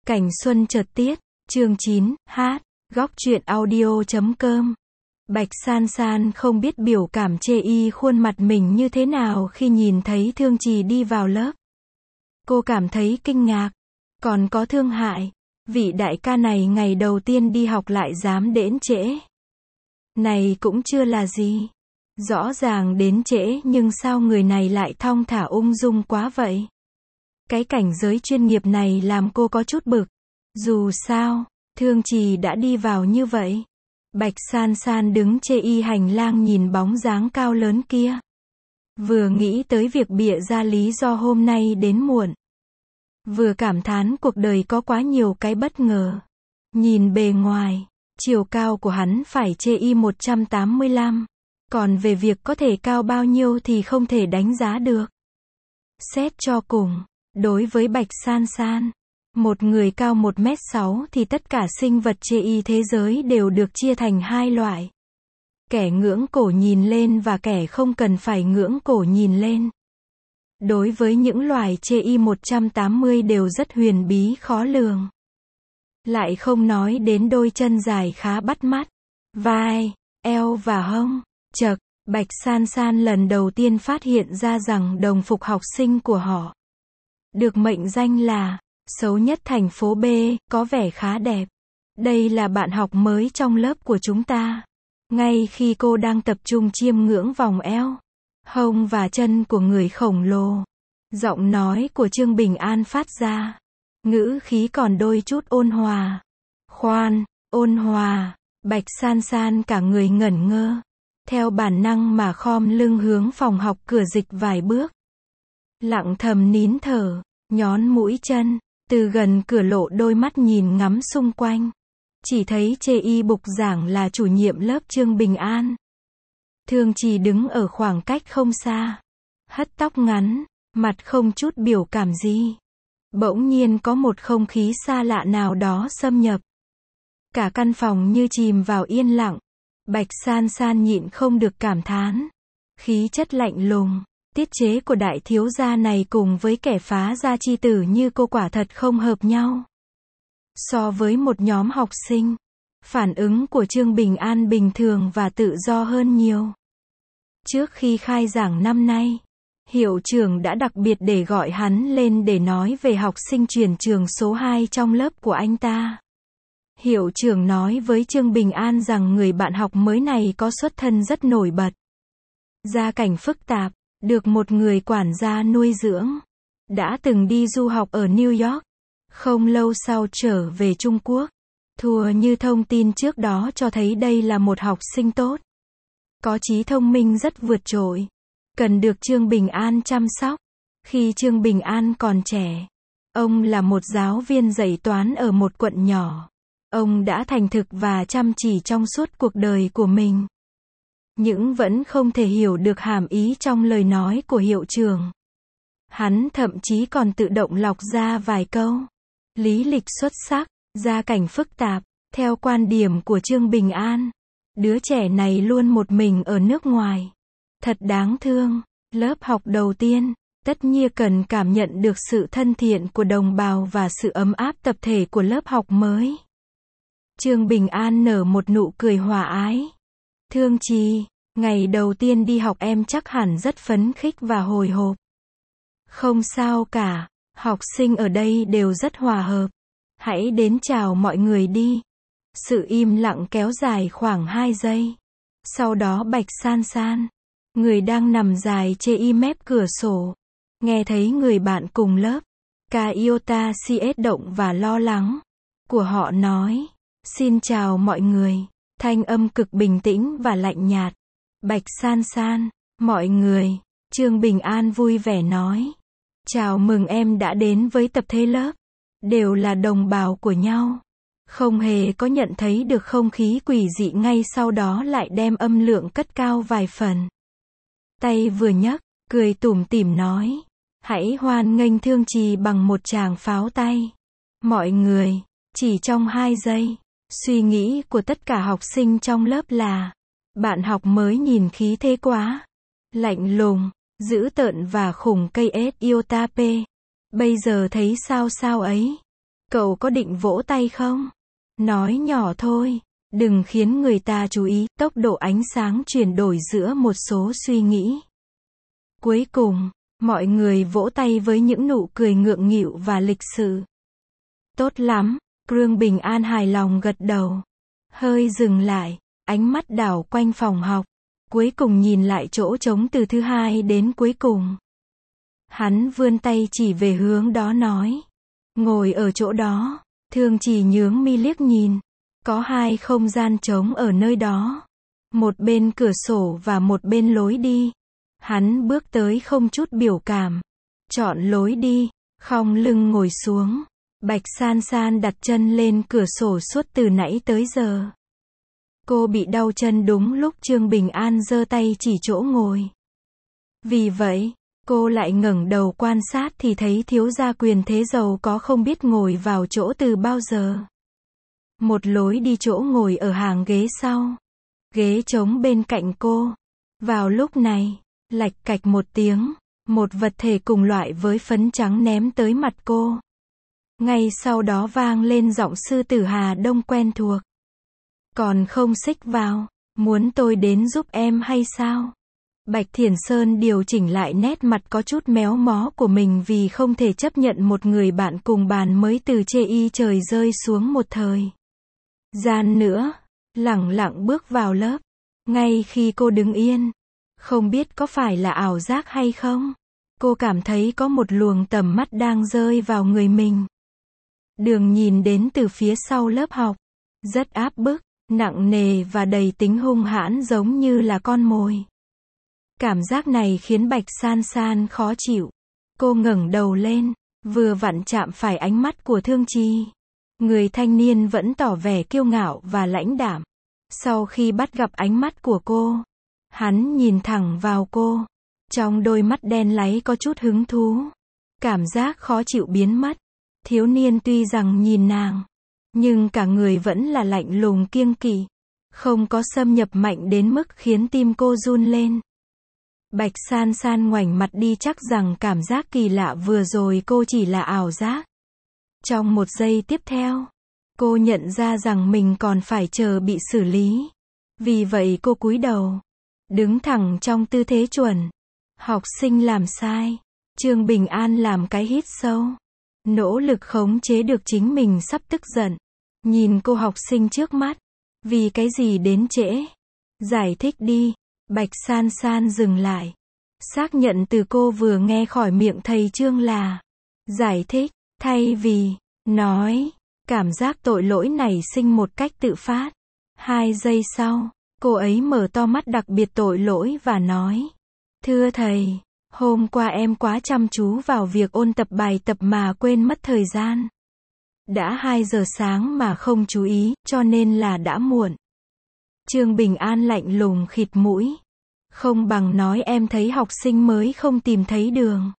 Cảnh xuân chợt tiết, chương 9, hát, góc truyện audio.com. Bạch San San không biết biểu cảm chê y khuôn mặt mình như thế nào khi nhìn thấy Thương Trì đi vào lớp. Cô cảm thấy kinh ngạc, còn có thương hại. Vị đại ca này ngày đầu tiên đi học lại dám đến trễ. Này cũng chưa là gì. Rõ ràng đến trễ nhưng sao người này lại thong thả ung dung quá vậy? Cái cảnh giới chuyên nghiệp này làm cô có chút bực. Dù sao, Thương Trì đã đi vào như vậy. Bạch San San đứng chê y hành lang nhìn bóng dáng cao lớn kia. Vừa nghĩ tới việc bịa ra lý do hôm nay đến muộn. Vừa cảm thán cuộc đời có quá nhiều cái bất ngờ. Nhìn bề ngoài, chiều cao của hắn phải chê y 185. Còn về việc có thể cao bao nhiêu thì không thể đánh giá được. Xét cho cùng, đối với Bạch San San, một người cao 1m6 thì tất cả sinh vật chê y thế giới đều được chia thành hai loại. Kẻ ngưỡng cổ nhìn lên và kẻ không cần phải ngưỡng cổ nhìn lên. Đối với những loài chê y 180 đều rất huyền bí khó lường. Lại không nói đến đôi chân dài khá bắt mắt, vai, eo và hông. Chậc, Bạch San San lần đầu tiên phát hiện ra rằng đồng phục học sinh của họ được mệnh danh là xấu nhất thành phố B, có vẻ khá đẹp. Đây là bạn học mới trong lớp của chúng ta. Ngay khi cô đang tập trung chiêm ngưỡng vòng eo, hông và chân của người khổng lồ, giọng nói của Trương Bình An phát ra. Ngữ khí còn đôi chút ôn hòa. Khoan, ôn hòa. Bạch San San cả người ngẩn ngơ. Theo bản năng mà khom lưng hướng phòng học cửa dịch vài bước. Lặng thầm nín thở, nhón mũi chân, từ gần cửa lộ đôi mắt nhìn ngắm xung quanh. Chỉ thấy chê y bục giảng là chủ nhiệm lớp Trương Bình An. Thương Trì đứng ở khoảng cách không xa. Hất tóc ngắn, mặt không chút biểu cảm gì. Bỗng nhiên có một không khí xa lạ nào đó xâm nhập. Cả căn phòng như chìm vào yên lặng. Bạch San San nhịn không được cảm thán. Khí chất lạnh lùng, tiết chế của đại thiếu gia này cùng với kẻ phá gia chi tử như cô quả thật không hợp nhau. So với một nhóm học sinh, phản ứng của Trương Bình An bình thường và tự do hơn nhiều. Trước khi khai giảng năm nay, hiệu trưởng đã đặc biệt để gọi hắn lên để nói về học sinh chuyển trường số 2 trong lớp của anh ta. Hiệu trưởng nói với Trương Bình An rằng người bạn học mới này có xuất thân rất nổi bật. Gia cảnh phức tạp, được một người quản gia nuôi dưỡng. Đã từng đi du học ở New York. Không lâu sau trở về Trung Quốc. Thua như thông tin trước đó cho thấy đây là một học sinh tốt. Có trí thông minh rất vượt trội. Cần được Trương Bình An chăm sóc. Khi Trương Bình An còn trẻ, ông là một giáo viên dạy toán ở một quận nhỏ. Ông đã thành thực và chăm chỉ trong suốt cuộc đời của mình. Nhưng vẫn không thể hiểu được hàm ý trong lời nói của hiệu trưởng. Hắn thậm chí còn tự động lọc ra vài câu. Lý lịch xuất sắc, gia cảnh phức tạp. Theo quan điểm của Trương Bình An, đứa trẻ này luôn một mình ở nước ngoài. Thật đáng thương. Lớp học đầu tiên, tất nhiên cần cảm nhận được sự thân thiện của đồng bào và sự ấm áp tập thể của lớp học mới. Trương Bình An nở một nụ cười hòa ái. Thương Trì, ngày đầu tiên đi học em chắc hẳn rất phấn khích và hồi hộp. Không sao cả, học sinh ở đây đều rất hòa hợp. Hãy đến chào mọi người đi. Sự im lặng kéo dài khoảng 2 giây. Sau đó Bạch San San, người đang nằm dài chê y mép cửa sổ, nghe thấy người bạn cùng lớp, Ca Iota CS động và lo lắng của họ nói. Xin chào mọi người. Thanh âm cực bình tĩnh và lạnh nhạt. Bạch San San, mọi người. Trương Bình An vui vẻ nói. Chào mừng em đã đến với tập thể lớp. Đều là đồng bào của nhau. Không hề có nhận thấy được không khí quỷ dị ngay sau đó lại đem âm lượng cất cao vài phần. Tay vừa nhấc, cười tủm tỉm nói. Hãy hoan nghênh Thương Trì bằng một tràng pháo tay. Mọi người, chỉ trong 2 giây. Suy nghĩ của tất cả học sinh trong lớp là, bạn học mới nhìn khí thế quá. Lạnh lùng, dữ tợn và khủng cây S Iota P. Bây giờ thấy sao sao ấy. Cậu có định vỗ tay không? Nói nhỏ thôi, đừng khiến người ta chú ý. Tốc độ ánh sáng chuyển đổi giữa một số suy nghĩ. Cuối cùng, mọi người vỗ tay với những nụ cười ngượng nghịu và lịch sự. Tốt lắm, Trương Bình An hài lòng gật đầu. Hơi dừng lại, ánh mắt đảo quanh phòng học. Cuối cùng nhìn lại chỗ trống từ thứ hai đến cuối cùng. Hắn vươn tay chỉ về hướng đó nói. Ngồi ở chỗ đó. Thương Trì nhướng mi liếc nhìn. Có 2 không gian trống ở nơi đó. Một bên cửa sổ và một bên lối đi. Hắn bước tới không chút biểu cảm. Chọn lối đi, khom lưng ngồi xuống. Bạch San San đặt chân lên cửa sổ suốt từ nãy tới giờ. Cô bị đau chân đúng lúc Trương Bình An giơ tay chỉ chỗ ngồi. Vì vậy, cô lại ngẩng đầu quan sát thì thấy thiếu gia quyền thế giàu có không biết ngồi vào chỗ từ bao giờ. Một lối đi chỗ ngồi ở hàng ghế sau. Ghế trống bên cạnh cô. Vào lúc này, lạch cạch một tiếng, một vật thể cùng loại với phấn trắng ném tới mặt cô. Ngay sau đó vang lên giọng sư tử Hà Đông quen thuộc. Còn không xích vào, muốn tôi đến giúp em hay sao? Bạch Thiển Sơn điều chỉnh lại nét mặt có chút méo mó của mình vì không thể chấp nhận một người bạn cùng bàn mới từ chê y trời rơi xuống một thời gian nữa, lẳng lặng bước vào lớp. Ngay khi cô đứng yên, không biết có phải là ảo giác hay không, cô cảm thấy có một luồng tầm mắt đang rơi vào người mình. Đường nhìn đến từ phía sau lớp học, rất áp bức, nặng nề và đầy tính hung hãn giống như là con mồi. Cảm giác này khiến Bạch San San khó chịu. Cô ngẩng đầu lên, vừa vặn chạm phải ánh mắt của Thương Trì. Người thanh niên vẫn tỏ vẻ kiêu ngạo và lãnh đạm. Sau khi bắt gặp ánh mắt của cô, hắn nhìn thẳng vào cô. Trong đôi mắt đen láy có chút hứng thú. Cảm giác khó chịu biến mất. Thiếu niên tuy rằng nhìn nàng, nhưng cả người vẫn là lạnh lùng kiêng kỵ. Không có xâm nhập mạnh đến mức khiến tim cô run lên. Bạch San San ngoảnh mặt đi chắc rằng cảm giác kỳ lạ vừa rồi cô chỉ là ảo giác. Trong một giây tiếp theo, cô nhận ra rằng mình còn phải chờ bị xử lý. Vì vậy cô cúi đầu, đứng thẳng trong tư thế chuẩn. Học sinh làm sai. Trương Bình An làm cái hít sâu. Nỗ lực khống chế được chính mình sắp tức giận. Nhìn cô học sinh trước mắt. Vì cái gì đến trễ? Giải thích đi. Bạch San San dừng lại. Xác nhận từ cô vừa nghe khỏi miệng thầy Trương là giải thích, thay vì nói. Cảm giác tội lỗi nảy sinh một cách tự phát. 2 giây sau, cô ấy mở to mắt đặc biệt tội lỗi và nói. Thưa thầy, hôm qua em quá chăm chú vào việc ôn tập bài tập mà quên mất thời gian. Đã 2 giờ sáng mà không chú ý, cho nên là đã muộn. Trương Bình An lạnh lùng khịt mũi. Không bằng nói em thấy học sinh mới không tìm thấy đường.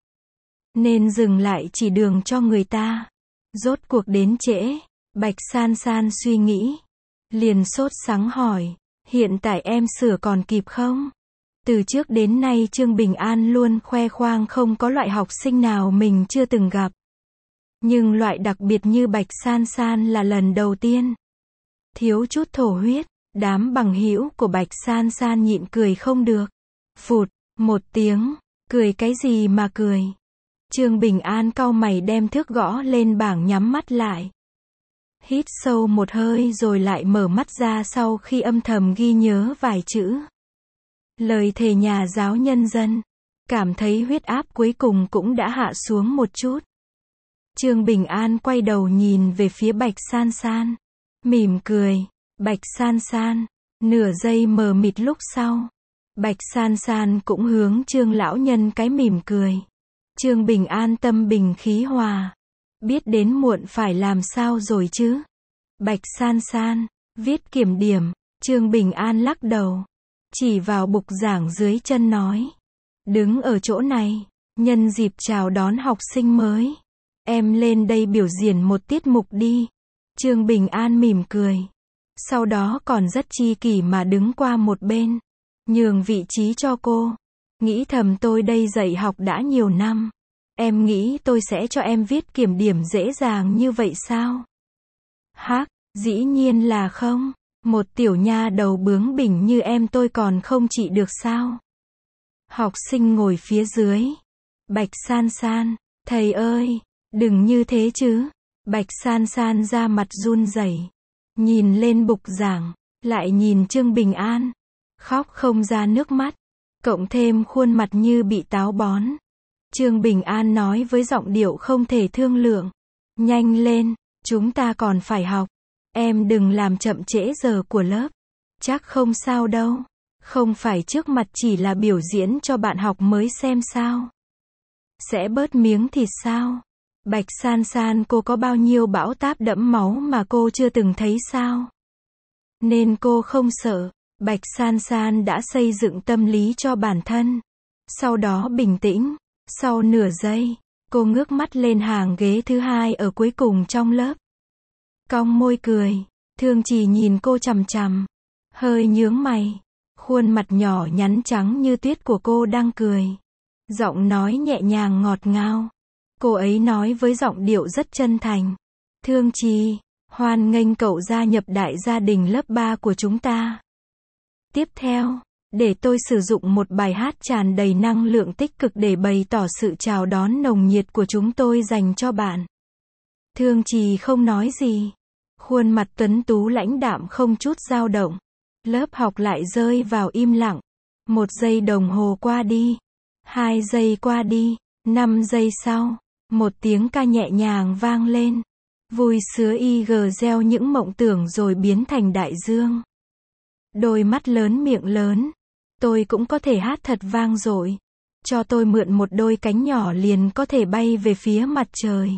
Nên dừng lại chỉ đường cho người ta. Rốt cuộc đến trễ. Bạch San San suy nghĩ. Liền sốt sắng hỏi. Hiện tại em sửa còn kịp không? Từ trước đến nay Trương Bình An luôn khoe khoang không có loại học sinh nào mình chưa từng gặp. Nhưng loại đặc biệt như Bạch San San là lần đầu tiên. Thiếu chút thổ huyết. Đám bằng hữu của Bạch San San nhịn cười không được. Phụt, một tiếng. Cười cái gì mà cười? Trương Bình An cau mày đem thước gõ lên bảng nhắm mắt lại. Hít sâu một hơi rồi lại mở mắt ra sau khi âm thầm ghi nhớ vài chữ. Lời thề nhà giáo nhân dân. Cảm thấy huyết áp cuối cùng cũng đã hạ xuống một chút. Trương Bình An quay đầu nhìn về phía Bạch San San. Mỉm cười. Bạch San San. Nửa giây mờ mịt lúc sau. Bạch San San cũng hướng Trương lão nhân cái mỉm cười. Trương Bình An tâm bình khí hòa. Biết đến muộn phải làm sao rồi chứ? Bạch San San. Viết kiểm điểm. Trương Bình An lắc đầu. Chỉ vào bục giảng dưới chân nói. Đứng ở chỗ này. Nhân dịp chào đón học sinh mới. Em lên đây biểu diễn một tiết mục đi. Trương Bình An mỉm cười. Sau đó còn rất chi kỷ mà đứng qua một bên. Nhường vị trí cho cô. Nghĩ thầm tôi đây dạy học đã nhiều năm. Em nghĩ tôi sẽ cho em viết kiểm điểm dễ dàng như vậy sao? Hắc, dĩ nhiên là không. Một tiểu nha đầu bướng bỉnh như em tôi còn không trị được sao? Học sinh ngồi phía dưới. Bạch San San, thầy ơi, đừng như thế chứ. Bạch San San ra mặt run rẩy, nhìn lên bục giảng, lại nhìn Trương Bình An, khóc không ra nước mắt, cộng thêm khuôn mặt như bị táo bón. Trương Bình An nói với giọng điệu không thể thương lượng, nhanh lên, chúng ta còn phải học, em đừng làm chậm trễ giờ của lớp, chắc không sao đâu, không phải trước mặt chỉ là biểu diễn cho bạn học mới xem sao. Sẽ bớt miếng thịt sao? Bạch San San, cô có bao nhiêu bão táp đẫm máu mà cô chưa từng thấy sao? Nên cô không sợ. Bạch San San đã xây dựng tâm lý cho bản thân. Sau đó bình tĩnh. Sau nửa giây, cô ngước mắt lên hàng ghế thứ hai ở cuối cùng trong lớp. Cong môi cười. Thương Trì nhìn cô chằm chằm, hơi nhướng mày. Khuôn mặt nhỏ nhắn trắng như tuyết của cô đang cười. Giọng nói nhẹ nhàng ngọt ngào. Cô ấy nói với giọng điệu rất chân thành. Thương Trì, hoan nghênh cậu gia nhập đại gia đình lớp 3 của chúng ta. Tiếp theo, để tôi sử dụng một bài hát tràn đầy năng lượng tích cực để bày tỏ sự chào đón nồng nhiệt của chúng tôi dành cho bạn. Thương Trì không nói gì. Khuôn mặt tuấn tú lãnh đạm không chút dao động. Lớp học lại rơi vào im lặng. 1 giây đồng hồ qua đi. 2 giây qua đi. 5 giây sau, một tiếng ca nhẹ nhàng vang lên. Vui sứa IG gieo những mộng tưởng rồi biến thành đại dương. Đôi mắt lớn miệng lớn. Tôi cũng có thể hát thật vang dội. Cho tôi mượn một đôi cánh nhỏ liền có thể bay về phía mặt trời.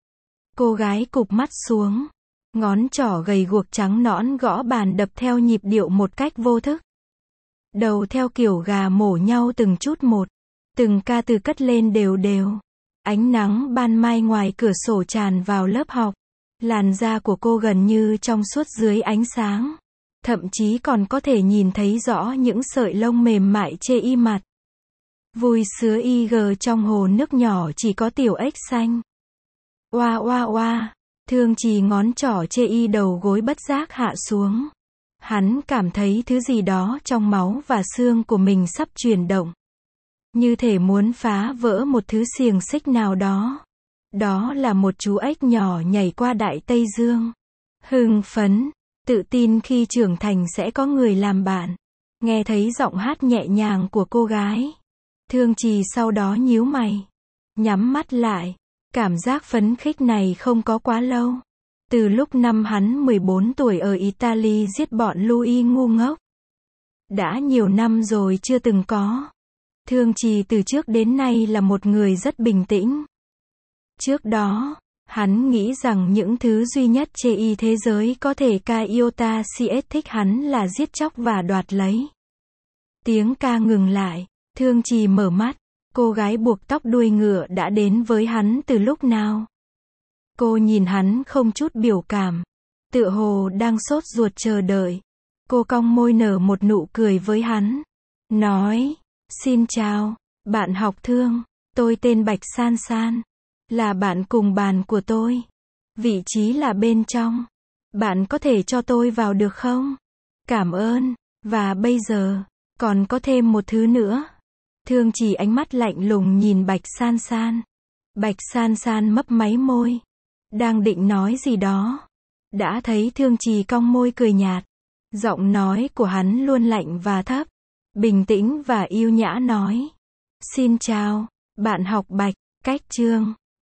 Cô gái cụp mắt xuống. Ngón trỏ gầy guộc trắng nõn gõ bàn đập theo nhịp điệu một cách vô thức. Đầu theo kiểu gà mổ nhau từng chút một. Từng ca từ cất lên đều đều. Ánh nắng ban mai ngoài cửa sổ tràn vào lớp học. Làn da của cô gần như trong suốt dưới ánh sáng. Thậm chí còn có thể nhìn thấy rõ những sợi lông mềm mại chê y mặt. Vui sứa IG trong hồ nước nhỏ chỉ có tiểu ếch xanh. Oa oa oa. Thương Trì ngón trỏ chê y đầu gối bất giác hạ xuống. Hắn cảm thấy thứ gì đó trong máu và xương của mình sắp chuyển động. Như thể muốn phá vỡ một thứ xiềng xích nào đó. Đó là một chú ếch nhỏ nhảy qua Đại Tây Dương. Hưng phấn, tự tin khi trưởng thành sẽ có người làm bạn. Nghe thấy giọng hát nhẹ nhàng của cô gái. Thương Trì sau đó nhíu mày. Nhắm mắt lại. Cảm giác phấn khích này không có quá lâu. Từ lúc năm hắn 14 tuổi ở Italy giết bọn Louis ngu ngốc. Đã nhiều năm rồi chưa từng có. Thương Trì từ trước đến nay là một người rất bình tĩnh. Trước đó, hắn nghĩ rằng những thứ duy nhất chê y thế giới có thể ca iota CS thích hắn là giết chóc và đoạt lấy. Tiếng ca ngừng lại, Thương Trì mở mắt, cô gái buộc tóc đuôi ngựa đã đến với hắn từ lúc nào. Cô nhìn hắn không chút biểu cảm, tựa hồ đang sốt ruột chờ đợi. Cô cong môi nở một nụ cười với hắn, nói, xin chào, bạn học Thương, tôi tên Bạch San San, là bạn cùng bàn của tôi. Vị trí là bên trong. Bạn có thể cho tôi vào được không? Cảm ơn, và bây giờ, còn có thêm một thứ nữa. Thương Trì ánh mắt lạnh lùng nhìn Bạch San San. Bạch San San mấp máy môi. Đang định nói gì đó. Đã thấy Thương Trì cong môi cười nhạt. Giọng nói của hắn luôn lạnh và thấp. Bình tĩnh và yêu nhã nói. Xin chào, bạn học Bạch, cách Trương.